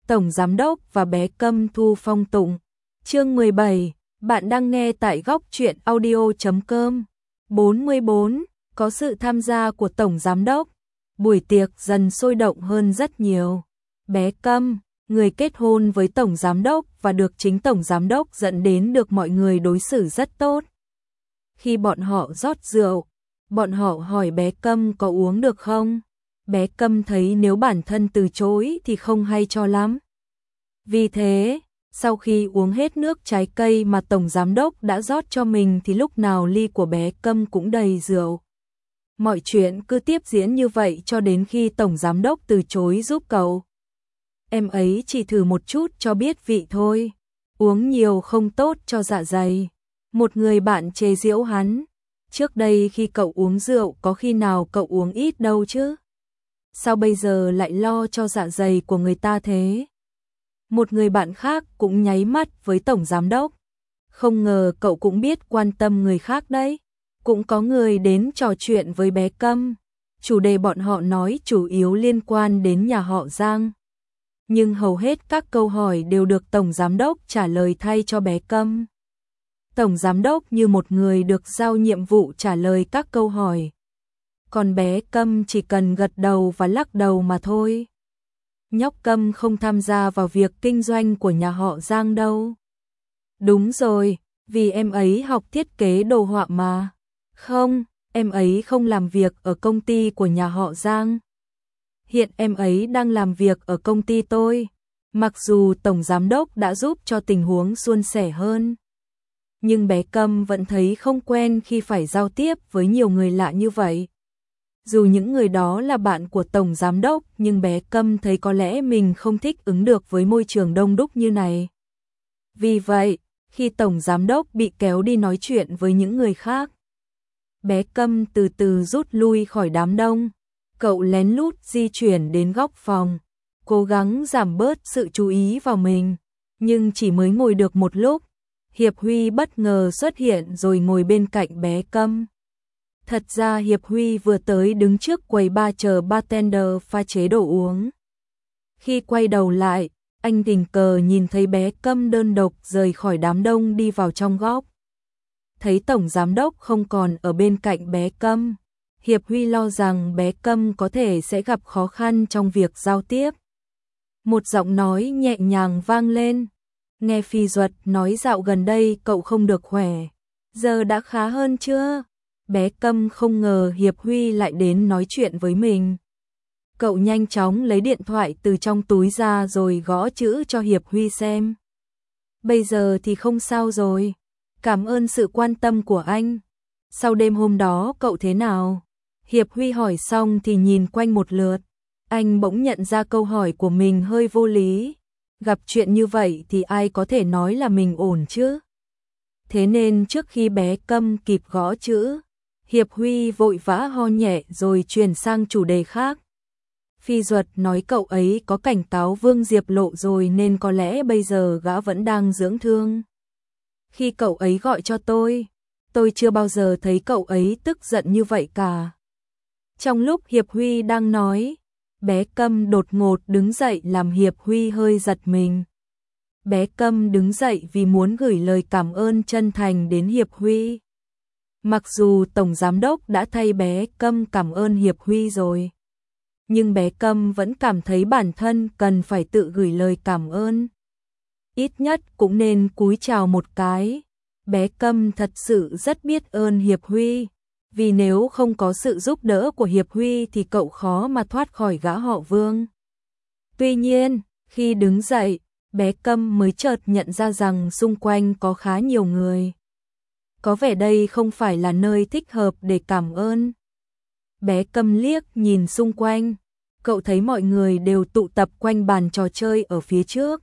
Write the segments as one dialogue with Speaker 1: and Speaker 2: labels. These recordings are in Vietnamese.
Speaker 1: Tổng Giám đốc và bé Câm thu phong tụng. Chương 17, bạn đang nghe tại góc truyện audio.com. 44, có sự tham gia của Tổng Giám đốc. Buổi tiệc dần sôi động hơn rất nhiều. Bé Câm, người kết hôn với Tổng Giám đốc và được chính Tổng Giám đốc dẫn đến được mọi người đối xử rất tốt. Khi bọn họ rót rượu, bọn họ hỏi bé Câm có uống được không? Bé Câm thấy nếu bản thân từ chối thì không hay cho lắm. Vì thế, sau khi uống hết nước trái cây mà Tổng Giám đốc đã rót cho mình thì lúc nào ly của bé Câm cũng đầy rượu. Mọi chuyện cứ tiếp diễn như vậy cho đến khi Tổng Giám đốc từ chối giúp cậu. Em ấy chỉ thử một chút cho biết vị thôi. Uống nhiều không tốt cho dạ dày. Một người bạn chế giễu hắn. Trước đây khi cậu uống rượu có khi nào cậu uống ít đâu chứ? Sao bây giờ lại lo cho dạ dày của người ta thế? Một người bạn khác cũng nháy mắt với Tổng Giám đốc. Không ngờ cậu cũng biết quan tâm người khác đấy. Cũng có người đến trò chuyện với bé Câm. Chủ đề bọn họ nói chủ yếu liên quan đến nhà họ Giang. Nhưng hầu hết các câu hỏi đều được Tổng Giám đốc trả lời thay cho bé Câm. Tổng Giám đốc như một người được giao nhiệm vụ trả lời các câu hỏi. Còn bé Câm chỉ cần gật đầu và lắc đầu mà thôi. Nhóc Câm không tham gia vào việc kinh doanh của nhà họ Giang đâu. Đúng rồi, vì em ấy học thiết kế đồ họa mà. Không, em ấy không làm việc ở công ty của nhà họ Giang. Hiện em ấy đang làm việc ở công ty tôi. Mặc dù Tổng Giám đốc đã giúp cho tình huống suôn sẻ hơn. Nhưng bé Câm vẫn thấy không quen khi phải giao tiếp với nhiều người lạ như vậy. Dù những người đó là bạn của Tổng Giám đốc, nhưng bé Câm thấy có lẽ mình không thích ứng được với môi trường đông đúc như này. Vì vậy, khi Tổng Giám đốc bị kéo đi nói chuyện với những người khác, bé Câm từ từ rút lui khỏi đám đông. Cậu lén lút di chuyển đến góc phòng, cố gắng giảm bớt sự chú ý vào mình. Nhưng chỉ mới ngồi được một lúc, Hiệp Huy bất ngờ xuất hiện rồi ngồi bên cạnh bé Câm. Thật ra Hiệp Huy vừa tới đứng trước quầy bar chờ bartender pha chế đồ uống. Khi quay đầu lại, anh tình cờ nhìn thấy bé Câm đơn độc rời khỏi đám đông đi vào trong góc. Thấy Tổng Giám đốc không còn ở bên cạnh bé Câm, Hiệp Huy lo rằng bé Câm có thể sẽ gặp khó khăn trong việc giao tiếp. Một giọng nói nhẹ nhàng vang lên. Nghe Phi Duật nói dạo gần đây cậu không được khỏe. Giờ đã khá hơn chưa? Bé Câm không ngờ Hiệp Huy lại đến nói chuyện với mình. Cậu nhanh chóng lấy điện thoại từ trong túi ra rồi gõ chữ cho Hiệp Huy xem. Bây giờ thì không sao rồi. Cảm ơn sự quan tâm của anh. Sau đêm hôm đó cậu thế nào? Hiệp Huy hỏi xong thì nhìn quanh một lượt. Anh bỗng nhận ra câu hỏi của mình hơi vô lý. Gặp chuyện như vậy thì ai có thể nói là mình ổn chứ? Thế nên trước khi bé Câm kịp gõ chữ, Hiệp Huy vội vã ho nhẹ rồi chuyển sang chủ đề khác. Phi Duật nói cậu ấy có cảnh cáo Vương Diệp Lộ rồi nên có lẽ bây giờ gã vẫn đang dưỡng thương. Khi cậu ấy gọi cho tôi chưa bao giờ thấy cậu ấy tức giận như vậy cả. Trong lúc Hiệp Huy đang nói, bé Câm đột ngột đứng dậy làm Hiệp Huy hơi giật mình. Bé Câm đứng dậy vì muốn gửi lời cảm ơn chân thành đến Hiệp Huy. Mặc dù Tổng Giám đốc đã thay bé Câm cảm ơn Hiệp Huy rồi, nhưng bé Câm vẫn cảm thấy bản thân cần phải tự gửi lời cảm ơn. Ít nhất cũng nên cúi chào một cái. Bé Câm thật sự rất biết ơn Hiệp Huy, vì nếu không có sự giúp đỡ của Hiệp Huy thì cậu khó mà thoát khỏi gã họ Vương. Tuy nhiên, khi đứng dậy, bé Câm mới chợt nhận ra rằng xung quanh có khá nhiều người. Có vẻ đây không phải là nơi thích hợp để cảm ơn. Bé Câm liếc nhìn xung quanh, cậu thấy mọi người đều tụ tập quanh bàn trò chơi ở phía trước.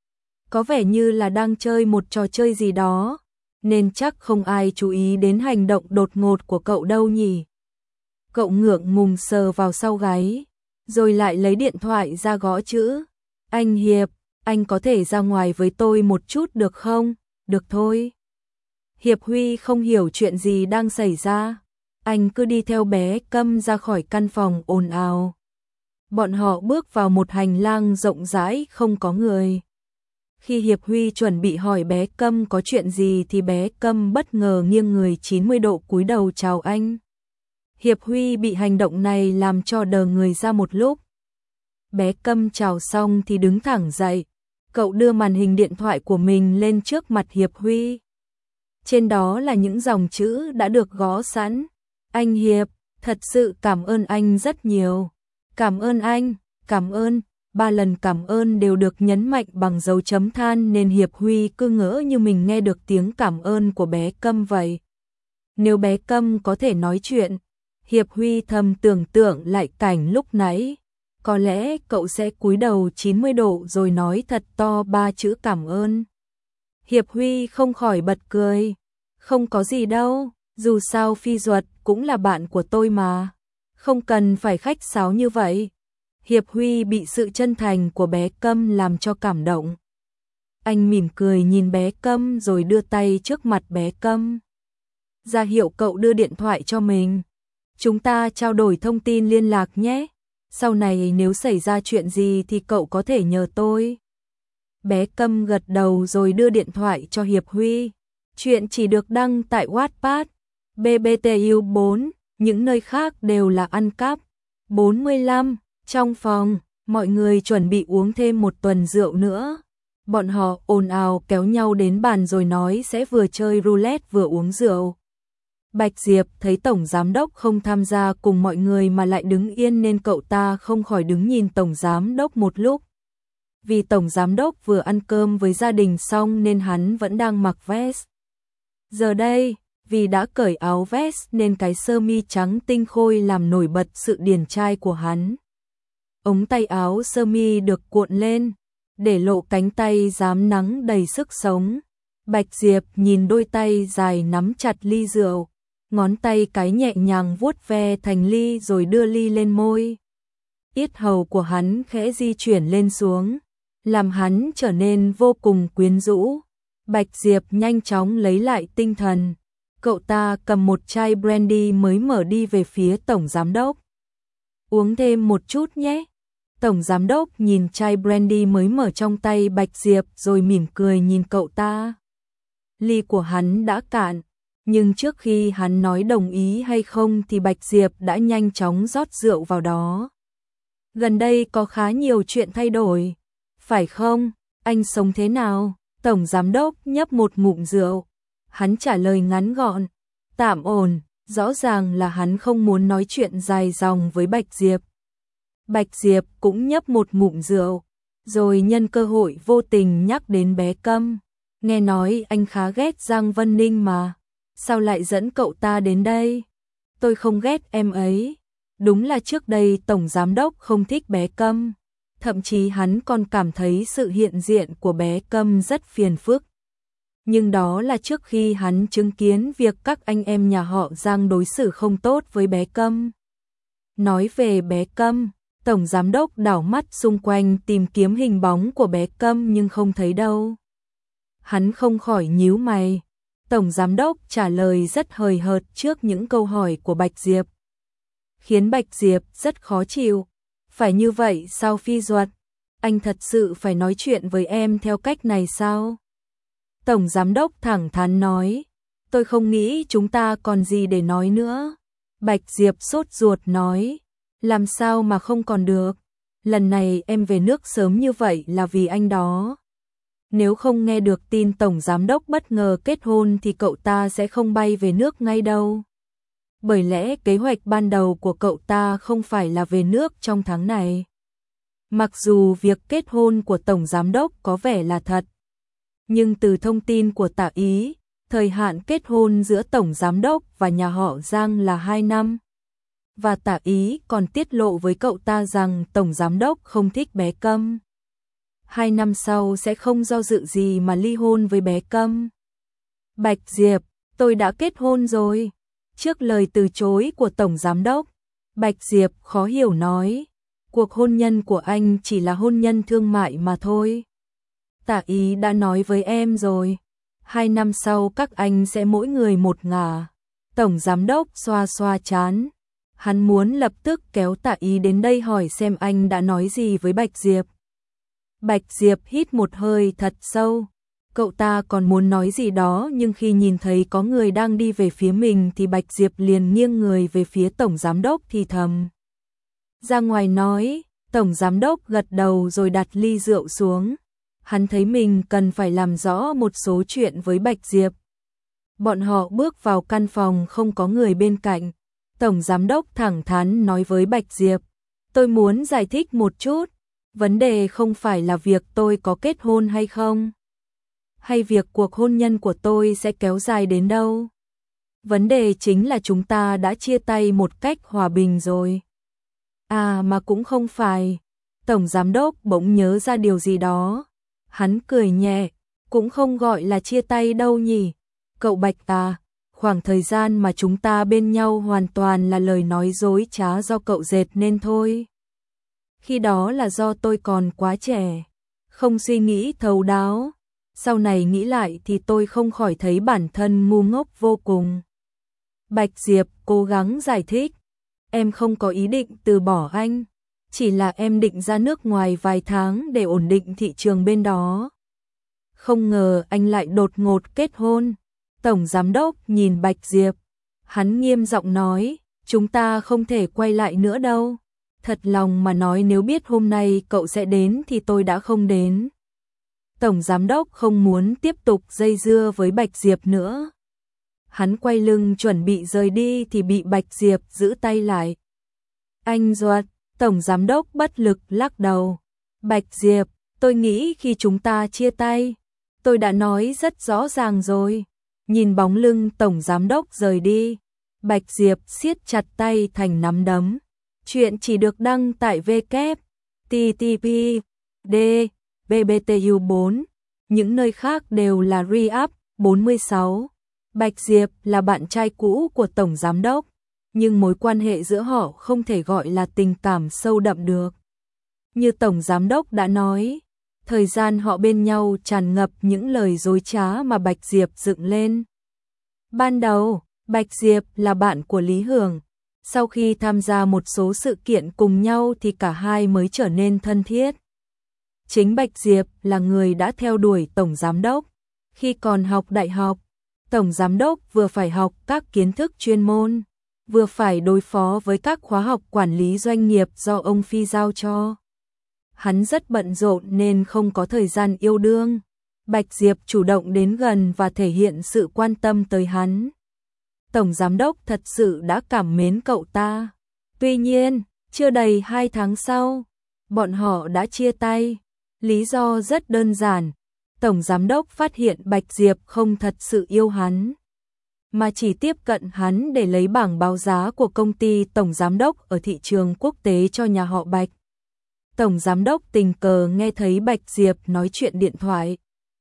Speaker 1: Có vẻ như là đang chơi một trò chơi gì đó, nên chắc không ai chú ý đến hành động đột ngột của cậu đâu nhỉ. Cậu ngượng ngùng sờ vào sau gáy, rồi lại lấy điện thoại ra gõ chữ. Anh Hiệp, anh có thể ra ngoài với tôi một chút được không? Được thôi. Hiệp Huy không hiểu chuyện gì đang xảy ra. Anh cứ đi theo bé Câm ra khỏi căn phòng ồn ào. Bọn họ bước vào một hành lang rộng rãi không có người. Khi Hiệp Huy chuẩn bị hỏi bé Câm có chuyện gì thì bé Câm bất ngờ nghiêng người 90 độ cúi đầu chào anh. Hiệp Huy bị hành động này làm cho đờ người ra một lúc. Bé Câm chào xong thì đứng thẳng dậy. Cậu đưa màn hình điện thoại của mình lên trước mặt Hiệp Huy. Trên đó là những dòng chữ đã được gõ sẵn. Anh Hiệp, thật sự cảm ơn anh rất nhiều. Cảm ơn anh, cảm ơn. 3 lần cảm ơn đều được nhấn mạnh bằng dấu chấm than nên Hiệp Huy cứ ngỡ như mình nghe được tiếng cảm ơn của bé Câm vậy. Nếu bé Câm có thể nói chuyện, Hiệp Huy thầm tưởng tượng lại cảnh lúc nãy. Có lẽ cậu sẽ cúi đầu 90 độ rồi nói thật to 3 chữ cảm ơn. Hiệp Huy không khỏi bật cười. Không có gì đâu, dù sao Phi Duật cũng là bạn của tôi mà. Không cần phải khách sáo như vậy. Hiệp Huy bị sự chân thành của bé Câm làm cho cảm động. Anh mỉm cười nhìn bé Câm rồi đưa tay trước mặt bé Câm. Ra hiệu cậu đưa điện thoại cho mình. Chúng ta trao đổi thông tin liên lạc nhé. Sau này nếu xảy ra chuyện gì thì cậu có thể nhờ tôi. Bé Câm gật đầu rồi đưa điện thoại cho Hiệp Huy. Chuyện chỉ được đăng tại Wattpad, BBTU 4, những nơi khác đều là ăn cắp. 45. Trong phòng, mọi người chuẩn bị uống thêm một tuần rượu nữa. Bọn họ ồn ào kéo nhau đến bàn rồi nói sẽ vừa chơi roulette vừa uống rượu. Bạch Diệp thấy Tổng Giám Đốc không tham gia cùng mọi người mà lại đứng yên nên cậu ta không khỏi đứng nhìn Tổng Giám Đốc một lúc. Vì Tổng Giám Đốc vừa ăn cơm với gia đình xong nên hắn vẫn đang mặc vest. Giờ đây, vì đã cởi áo vest nên cái sơ mi trắng tinh khôi làm nổi bật sự điển trai của hắn. Ống tay áo sơ mi được cuộn lên, để lộ cánh tay rám nắng đầy sức sống. Bạch Diệp nhìn đôi tay dài nắm chặt ly rượu, ngón tay cái nhẹ nhàng vuốt ve thành ly rồi đưa ly lên môi. Yết hầu của hắn khẽ di chuyển lên xuống, làm hắn trở nên vô cùng quyến rũ. Bạch Diệp nhanh chóng lấy lại tinh thần. Cậu ta cầm một chai brandy mới mở đi về phía Tổng Giám Đốc. Uống thêm một chút nhé. Tổng Giám Đốc nhìn chai brandy mới mở trong tay Bạch Diệp rồi mỉm cười nhìn cậu ta. Ly của hắn đã cạn, nhưng trước khi hắn nói đồng ý hay không thì Bạch Diệp đã nhanh chóng rót rượu vào đó. Gần đây có khá nhiều chuyện thay đổi, phải không? Anh sống thế nào? Tổng Giám Đốc nhấp một ngụm rượu. Hắn trả lời ngắn gọn, tạm ổn, rõ ràng là hắn không muốn nói chuyện dài dòng với Bạch Diệp. Bạch Diệp cũng nhấp một ngụm rượu, rồi nhân cơ hội vô tình nhắc đến bé Câm. Nghe nói anh khá ghét Giang Vân Ninh mà, sao lại dẫn cậu ta đến đây? Tôi không ghét em ấy. Đúng là trước đây Tổng Giám Đốc không thích bé Câm. Thậm chí hắn còn cảm thấy sự hiện diện của bé Câm rất phiền phức. Nhưng đó là trước khi hắn chứng kiến việc các anh em nhà họ Giang đối xử không tốt với bé Câm. Nói về bé Câm, Tổng Giám Đốc đảo mắt xung quanh tìm kiếm hình bóng của bé Câm nhưng không thấy đâu. Hắn không khỏi nhíu mày. Tổng Giám Đốc trả lời rất hời hợt trước những câu hỏi của Bạch Diệp, khiến Bạch Diệp rất khó chịu. Phải như vậy sao Phi Duật? Anh thật sự phải nói chuyện với em theo cách này sao? Tổng Giám Đốc thẳng thắn nói, tôi không nghĩ chúng ta còn gì để nói nữa. Bạch Diệp sốt ruột nói, làm sao mà không còn được? Lần này em về nước sớm như vậy là vì anh đó. Nếu không nghe được tin Tổng Giám Đốc bất ngờ kết hôn thì cậu ta sẽ không bay về nước ngay đâu. Bởi lẽ kế hoạch ban đầu của cậu ta không phải là về nước trong tháng này. Mặc dù việc kết hôn của Tổng Giám Đốc có vẻ là thật, nhưng từ thông tin của Tạ Ý, thời hạn kết hôn giữa Tổng Giám Đốc và nhà họ Giang là 2 năm. Và Tạ Ý còn tiết lộ với cậu ta rằng Tổng Giám Đốc không thích bé Câm. 2 năm sau sẽ không do dự gì mà ly hôn với bé Câm. Bạch Diệp, tôi đã kết hôn rồi. Trước lời từ chối của Tổng Giám Đốc, Bạch Diệp khó hiểu nói, cuộc hôn nhân của anh chỉ là hôn nhân thương mại mà thôi. Tạ Ý đã nói với em rồi, 2 năm sau các anh sẽ mỗi người một ngả. Tổng Giám Đốc xoa xoa trán. Hắn muốn lập tức kéo Tạ Ý đến đây hỏi xem anh đã nói gì với Bạch Diệp. Bạch Diệp hít một hơi thật sâu. Cậu ta còn muốn nói gì đó nhưng khi nhìn thấy có người đang đi về phía mình thì Bạch Diệp liền nghiêng người về phía Tổng Giám Đốc thì thầm. Ra ngoài nói, Tổng Giám Đốc gật đầu rồi đặt ly rượu xuống. Hắn thấy mình cần phải làm rõ một số chuyện với Bạch Diệp. Bọn họ bước vào căn phòng không có người bên cạnh. Tổng Giám Đốc thẳng thắn nói với Bạch Diệp. Tôi muốn giải thích một chút. Vấn đề không phải là việc tôi có kết hôn hay không. Hay việc cuộc hôn nhân của tôi sẽ kéo dài đến đâu. Vấn đề chính là chúng ta đã chia tay một cách hòa bình rồi. À mà cũng không phải. Tổng Giám Đốc bỗng nhớ ra điều gì đó. Hắn cười nhẹ. Cũng không gọi là chia tay đâu nhỉ. Cậu Bạch à, khoảng thời gian mà chúng ta bên nhau hoàn toàn là lời nói dối trá do cậu dệt nên thôi. Khi đó là do tôi còn quá trẻ, không suy nghĩ thấu đáo. Sau này nghĩ lại thì tôi không khỏi thấy bản thân ngu ngốc vô cùng. Bạch Diệp cố gắng giải thích. Em không có ý định từ bỏ anh. Chỉ là em định ra nước ngoài vài tháng để ổn định thị trường bên đó. Không ngờ anh lại đột ngột kết hôn. Tổng Giám Đốc nhìn Bạch Diệp. Hắn nghiêm giọng nói, chúng ta không thể quay lại nữa đâu. Thật lòng mà nói nếu biết hôm nay cậu sẽ đến thì tôi đã không đến. Tổng Giám Đốc không muốn tiếp tục dây dưa với Bạch Diệp nữa. Hắn quay lưng chuẩn bị rời đi thì bị Bạch Diệp giữ tay lại. Anh Duật, Tổng Giám Đốc bất lực lắc đầu. Bạch Diệp, tôi nghĩ khi chúng ta chia tay, tôi đã nói rất rõ ràng rồi. Nhìn bóng lưng Tổng Giám Đốc rời đi, Bạch Diệp siết chặt tay thành nắm đấm. Chuyện chỉ được đăng tại www.ttb BBTU4, những nơi khác đều là re-up. 46. Bạch Diệp là bạn trai cũ của Tổng Giám Đốc, nhưng mối quan hệ giữa họ không thể gọi là tình cảm sâu đậm được. Như Tổng Giám Đốc đã nói, thời gian họ bên nhau tràn ngập những lời dối trá mà Bạch Diệp dựng lên. Ban đầu, Bạch Diệp là bạn của Lý Hưởng. Sau khi tham gia một số sự kiện cùng nhau thì cả hai mới trở nên thân thiết. Chính Bạch Diệp là người đã theo đuổi Tổng Giám Đốc. Khi còn học đại học, Tổng Giám Đốc vừa phải học các kiến thức chuyên môn, vừa phải đối phó với các khóa học quản lý doanh nghiệp do ông Phi giao cho. Hắn rất bận rộn nên không có thời gian yêu đương. Bạch Diệp chủ động đến gần và thể hiện sự quan tâm tới hắn. Tổng Giám Đốc thật sự đã cảm mến cậu ta. Tuy nhiên, chưa đầy 2 tháng sau, bọn họ đã chia tay. Lý do rất đơn giản. Tổng Giám Đốc phát hiện Bạch Diệp không thật sự yêu hắn, mà chỉ tiếp cận hắn để lấy bảng báo giá của công ty Tổng Giám Đốc ở thị trường quốc tế cho nhà họ Bạch. Tổng Giám Đốc tình cờ nghe thấy Bạch Diệp nói chuyện điện thoại.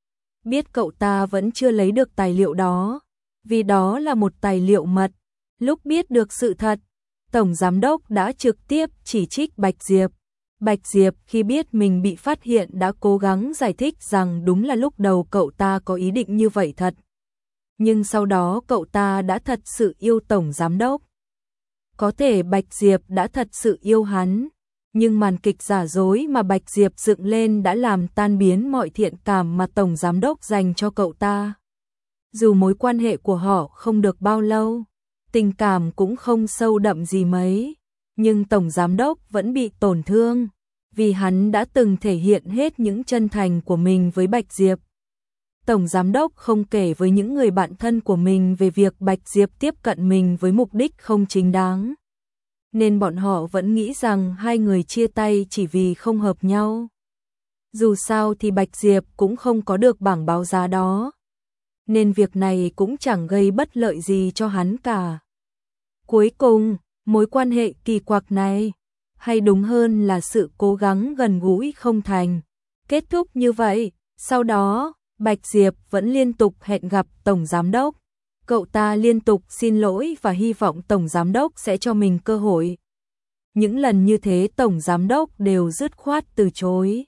Speaker 1: Biết cậu ta vẫn chưa lấy được tài liệu đó, vì đó là một tài liệu mật. Lúc biết được sự thật, Tổng Giám Đốc đã trực tiếp chỉ trích Bạch Diệp. Bạch Diệp khi biết mình bị phát hiện đã cố gắng giải thích rằng đúng là lúc đầu cậu ta có ý định như vậy thật. Nhưng sau đó cậu ta đã thật sự yêu Tổng Giám Đốc. Có thể Bạch Diệp đã thật sự yêu hắn, nhưng màn kịch giả dối mà Bạch Diệp dựng lên đã làm tan biến mọi thiện cảm mà Tổng Giám Đốc dành cho cậu ta. Dù mối quan hệ của họ không được bao lâu, tình cảm cũng không sâu đậm gì mấy, nhưng Tổng Giám Đốc vẫn bị tổn thương, vì hắn đã từng thể hiện hết những chân thành của mình với Bạch Diệp. Tổng Giám Đốc không kể với những người bạn thân của mình về việc Bạch Diệp tiếp cận mình với mục đích không chính đáng, nên bọn họ vẫn nghĩ rằng hai người chia tay chỉ vì không hợp nhau. Dù sao thì Bạch Diệp cũng không có được bảng báo giá đó, nên việc này cũng chẳng gây bất lợi gì cho hắn cả. Cuối cùng, mối quan hệ kỳ quặc này, hay đúng hơn là sự cố gắng gần gũi không thành, kết thúc như vậy. Sau đó, Bạch Diệp vẫn liên tục hẹn gặp Tổng Giám Đốc. Cậu ta liên tục xin lỗi và hy vọng Tổng Giám Đốc sẽ cho mình cơ hội. Những lần như thế Tổng Giám Đốc đều dứt khoát từ chối.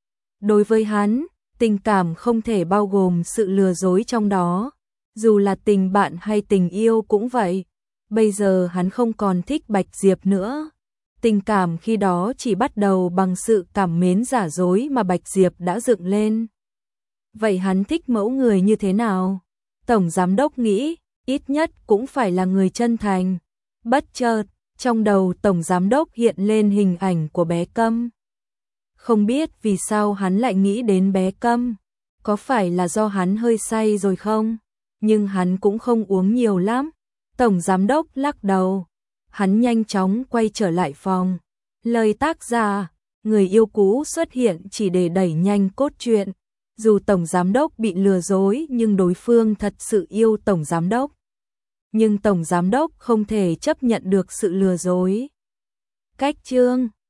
Speaker 1: Đối với hắn, tình cảm không thể bao gồm sự lừa dối trong đó. Dù là tình bạn hay tình yêu cũng vậy. bây giờ hắn không còn thích Bạch Diệp nữa. Tình cảm khi đó chỉ bắt đầu bằng sự cảm mến giả dối mà Bạch Diệp đã dựng lên. Vậy hắn thích mẫu người như thế nào? Tổng giám đốc nghĩ, ít nhất cũng phải là người chân thành. Bất chợt, trong đầu tổng giám đốc hiện lên hình ảnh của bé Câm. Không biết vì sao hắn lại nghĩ đến bé Câm, có phải là do hắn hơi say rồi không? Nhưng hắn cũng không uống nhiều lắm. Tổng giám đốc lắc đầu, hắn nhanh chóng quay trở lại phòng. Lời tác giả, người yêu cũ xuất hiện chỉ để đẩy nhanh cốt truyện. Dù tổng giám đốc bị lừa dối nhưng đối phương thật sự yêu tổng giám đốc. Nhưng tổng giám đốc không thể chấp nhận được sự lừa dối. Cách chương